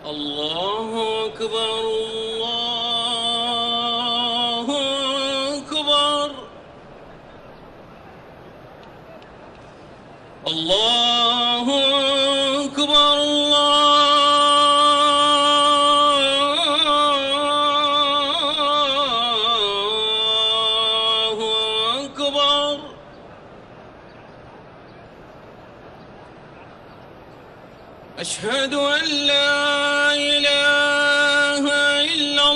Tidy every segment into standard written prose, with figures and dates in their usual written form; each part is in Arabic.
الله أكبر الله أكبر الله أكبر الله أكبر. أشهد أن لا إله إلا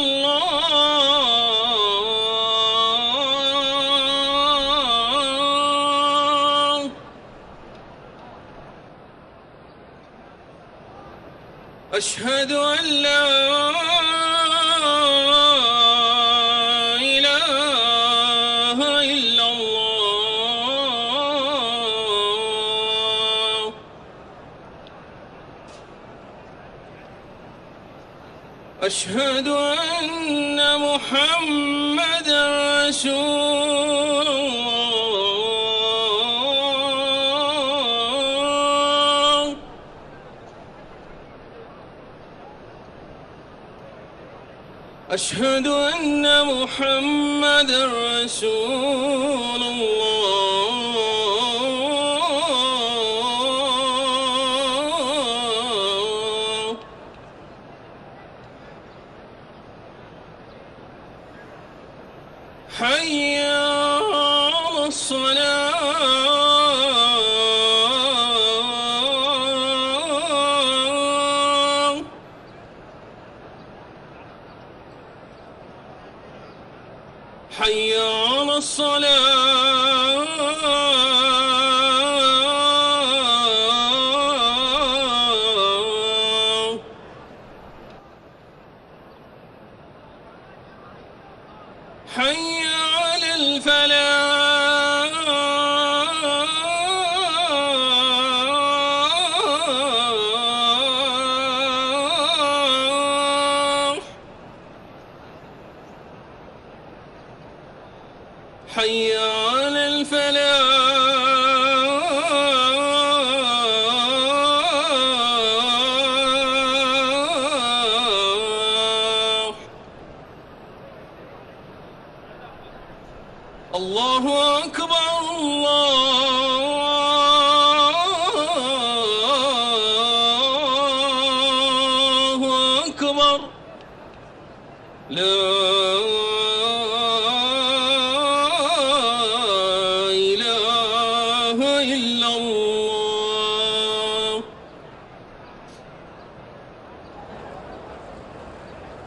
الله. أشهد أن لا إله إلا الله. أشهد أن محمدًا رسول الله. أشهد أن محمدًا رسول الله. حي على الصلاة. حي على الصلاة. حي على الفلاح. حي على الفلاح. الله أكبر الله أكبر. لا إله إلا الله.